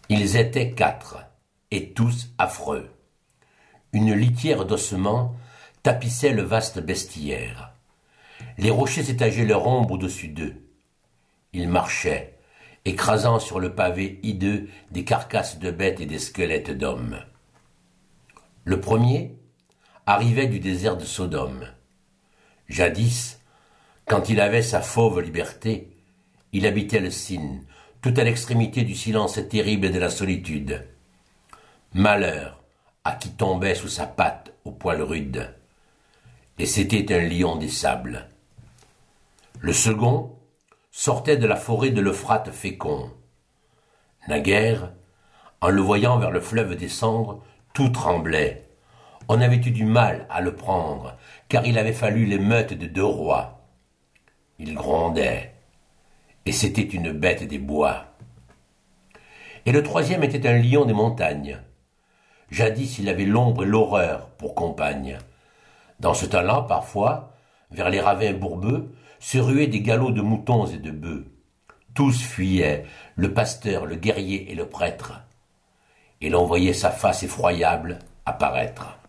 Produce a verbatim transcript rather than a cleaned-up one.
Ils étaient quatre, et tous affreux. Une litière d'ossements tapissait le vaste bestiaire. Les rochers s'étageaient leur ombre au-dessus d'eux. Ils marchaient, écrasant sur le pavé hideux des carcasses de bêtes et des squelettes d'hommes. Le premier arrivait du désert de Sodome. Jadis, quand il avait sa fauve liberté, il habitait le Sin, tout à l'extrémité du silence terrible et de la solitude. Malheur à qui tombait sous sa patte au poil rude. Et c'était un lion des sables. Le second sortait de la forêt de l'Euphrate fécond. Naguère, en le voyant vers le fleuve descendre, tout tremblait. On avait eu du mal à le prendre, car il avait fallu l'émeute de deux rois. Il grondait, et c'était une bête des bois. Et le troisième était un lion des montagnes. Jadis il avait l'ombre et l'horreur pour compagne. Dans ce temps-là, parfois, vers les ravins bourbeux, se ruaient des galops de moutons et de bœufs. Tous fuyaient, le pasteur, le guerrier et le prêtre. Et l'on voyait sa face effroyable apparaître.